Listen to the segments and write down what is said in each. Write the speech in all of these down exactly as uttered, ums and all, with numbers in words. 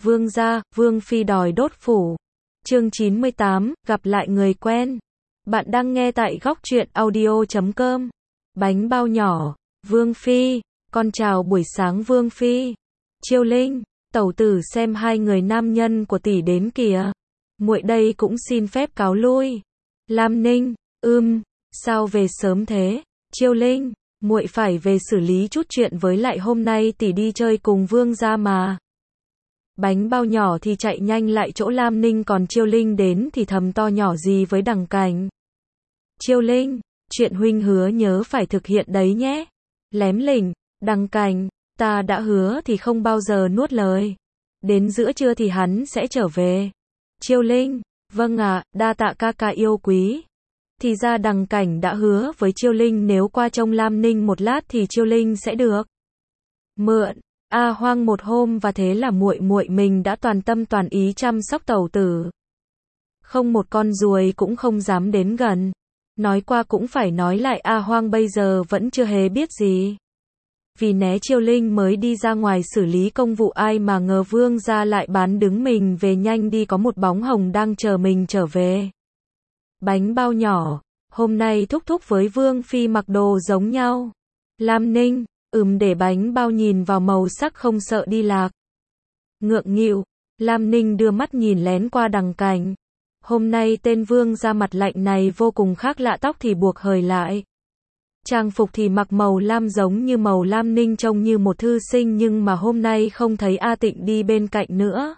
Vương gia, Vương phi đòi đốt phủ. Chương chín mươi tám, gặp lại người quen. Bạn đang nghe tại góc truyện audio chấm com. Bánh bao nhỏ, Vương phi, con chào buổi sáng Vương phi. Chiêu Linh, tẩu tử xem hai người nam nhân của tỷ đến kìa. Muội đây cũng xin phép cáo lui. Lam Ninh, ưm, sao về sớm thế? Chiêu Linh, muội phải về xử lý chút chuyện với lại hôm nay tỷ đi chơi cùng Vương gia mà. Bánh bao nhỏ thì chạy nhanh lại chỗ Lam Ninh, còn Chiêu Linh đến thì thầm to nhỏ gì với Đằng Cảnh. Chiêu Linh, chuyện huynh hứa nhớ phải thực hiện đấy nhé. Lém lỉnh, Đằng Cảnh, ta đã hứa thì không bao giờ nuốt lời. Đến giữa trưa thì hắn sẽ trở về. Chiêu Linh, vâng ạ, đa tạ ca ca yêu quý. Thì ra Đằng Cảnh đã hứa với Chiêu Linh nếu qua trông Lam Ninh một lát thì Chiêu Linh sẽ được mượn A Hoang một hôm, và thế là muội muội mình đã toàn tâm toàn ý chăm sóc tẩu tử. Không một con ruồi cũng không dám đến gần. Nói qua cũng phải nói lại, A Hoang bây giờ vẫn chưa hề biết gì. Vì né Chiêu Linh mới đi ra ngoài xử lý công vụ, ai mà ngờ Vương gia lại bán đứng mình về nhanh đi, có một bóng hồng đang chờ mình trở về. Bánh bao nhỏ, hôm nay thúc thúc với Vương phi mặc đồ giống nhau. Lam Ninh, ừm, để bánh bao nhìn vào màu sắc không sợ đi lạc. Ngượng nghịu, Lam Ninh đưa mắt nhìn lén qua Đằng Cảnh. Hôm nay tên Vương gia mặt lạnh này vô cùng khác lạ, tóc thì buộc hời lại. Trang phục thì mặc màu lam giống như màu Lam Ninh trông như một thư sinh, nhưng mà hôm nay không thấy A Tịnh đi bên cạnh nữa.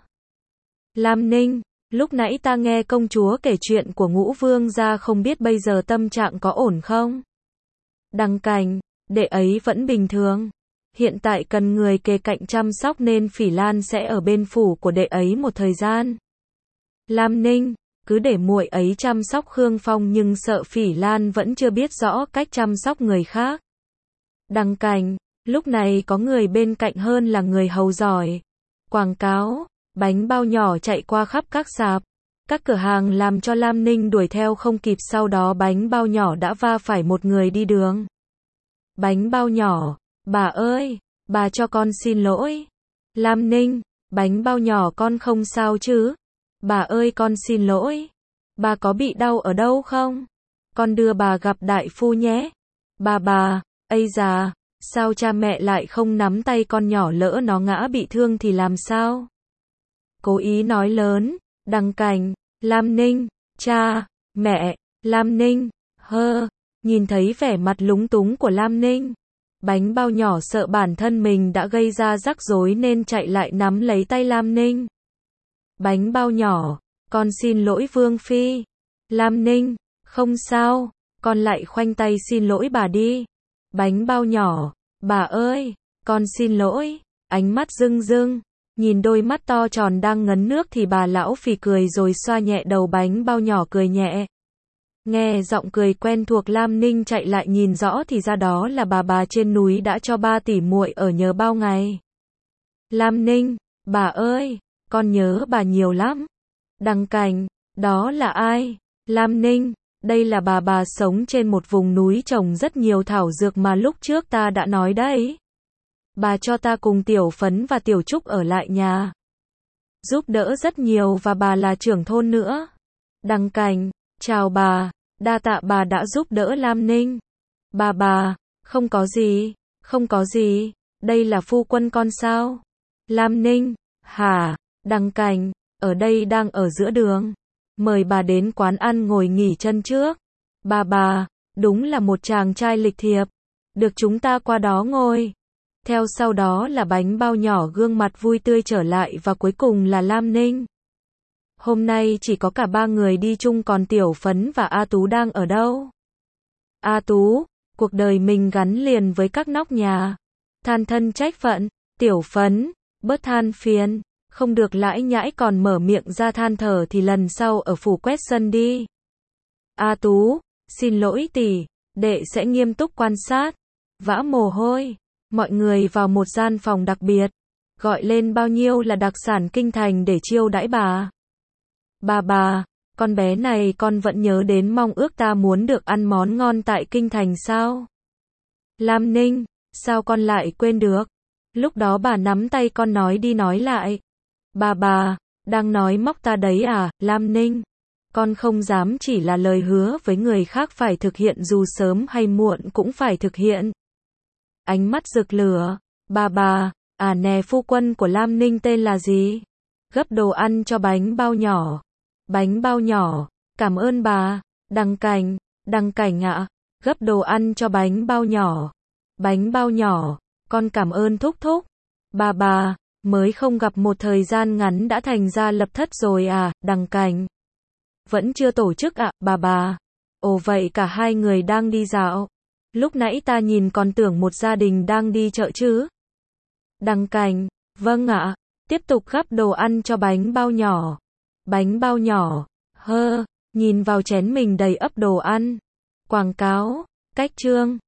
Lam Ninh, lúc nãy ta nghe công chúa kể chuyện của Ngũ Vương gia, không biết bây giờ tâm trạng có ổn không? Đằng Cảnh, đệ ấy vẫn bình thường. Hiện tại cần người kề cạnh chăm sóc nên Phỉ Lan sẽ ở bên phủ của đệ ấy một thời gian. Lam Ninh, cứ để muội ấy chăm sóc Khương Phong, nhưng sợ Phỉ Lan vẫn chưa biết rõ cách chăm sóc người khác. Đằng Cảnh, lúc này có người bên cạnh hơn là người hầu giỏi. Quảng cáo, bánh bao nhỏ chạy qua khắp các sạp, các cửa hàng làm cho Lam Ninh đuổi theo không kịp, sau đó bánh bao nhỏ đã va phải một người đi đường. Bánh bao nhỏ, bà ơi, bà cho con xin lỗi. Lam Ninh, bánh bao nhỏ con không sao chứ? Bà ơi con xin lỗi. Bà có bị đau ở đâu không? Con đưa bà gặp đại phu nhé. Bà bà, ây già, sao cha mẹ lại không nắm tay con nhỏ, lỡ nó ngã bị thương thì làm sao? Cố ý nói lớn. Đằng Cảnh, Lam Ninh, cha, mẹ, Lam Ninh, hơ, nhìn thấy vẻ mặt lúng túng của Lam Ninh. Bánh bao nhỏ sợ bản thân mình đã gây ra rắc rối nên chạy lại nắm lấy tay Lam Ninh. Bánh bao nhỏ, con xin lỗi Vương phi. Lam Ninh, không sao, con lại khoanh tay xin lỗi bà đi. Bánh bao nhỏ, bà ơi, con xin lỗi. Ánh mắt rưng rưng, nhìn đôi mắt to tròn đang ngấn nước thì bà lão phì cười rồi xoa nhẹ đầu bánh bao nhỏ cười nhẹ. Nghe giọng cười quen thuộc, Lam Ninh chạy lại nhìn rõ thì ra đó là bà bà trên núi đã cho ba tỷ muội ở nhờ bao ngày. Lam Ninh, bà ơi, con nhớ bà nhiều lắm. Đằng Cảnh, đó là ai? Lam Ninh, đây là bà bà sống trên một vùng núi trồng rất nhiều thảo dược mà lúc trước ta đã nói đấy. Bà cho ta cùng Tiểu Phấn và Tiểu Trúc ở lại nhà, giúp đỡ rất nhiều, và bà là trưởng thôn nữa. Đằng Cảnh, chào bà, đa tạ bà đã giúp đỡ Lam Ninh. Bà bà, không có gì, không có gì, đây là phu quân con sao? Lam Ninh, hả? Đằng Cảnh, ở đây đang ở giữa đường. Mời bà đến quán ăn ngồi nghỉ chân trước. Bà bà, đúng là một chàng trai lịch thiệp. Được, chúng ta qua đó ngồi. Theo sau đó là bánh bao nhỏ gương mặt vui tươi trở lại, và cuối cùng là Lam Ninh. Hôm nay chỉ có cả ba người đi chung, còn Tiểu Phấn và A Tú đang ở đâu? A Tú, cuộc đời mình gắn liền với các nóc nhà. Than thân trách phận. Tiểu Phấn, bớt than phiền, không được lãi nhãi, còn mở miệng ra than thở thì lần sau ở phủ quét sân đi. A Tú, xin lỗi tỷ, đệ sẽ nghiêm túc quan sát. Vã mồ hôi. Mọi người vào một gian phòng đặc biệt, gọi lên bao nhiêu là đặc sản kinh thành để chiêu đãi bà. Bà bà, con bé này con vẫn nhớ đến mong ước ta muốn được ăn món ngon tại kinh thành sao? Lam Ninh, sao con lại quên được? Lúc đó bà nắm tay con nói đi nói lại. Bà bà, đang nói móc ta đấy à, Lam Ninh? Con không dám chỉ là lời hứa với người khác phải thực hiện dù sớm hay muộn cũng phải thực hiện. Ánh mắt rực lửa. Bà bà, à nè phu quân của Lam Ninh tên là gì? Gấp đồ ăn cho bánh bao nhỏ. Bánh bao nhỏ, cảm ơn bà. Đằng Cảnh, Đằng Cảnh ạ, gấp đồ ăn cho bánh bao nhỏ. Bánh bao nhỏ, con cảm ơn thúc thúc. Bà bà, mới không gặp một thời gian ngắn đã thành ra lập thất rồi à, Đằng Cảnh. Vẫn chưa tổ chức ạ, à, bà bà. Ồ vậy cả hai người đang đi dạo. Lúc nãy ta nhìn còn tưởng một gia đình đang đi chợ chứ. Đằng Cảnh, vâng ạ, tiếp tục gắp đồ ăn cho bánh bao nhỏ. Bánh bao nhỏ, hơ, nhìn vào chén mình đầy ắp đồ ăn. Quảng cáo, cách chương.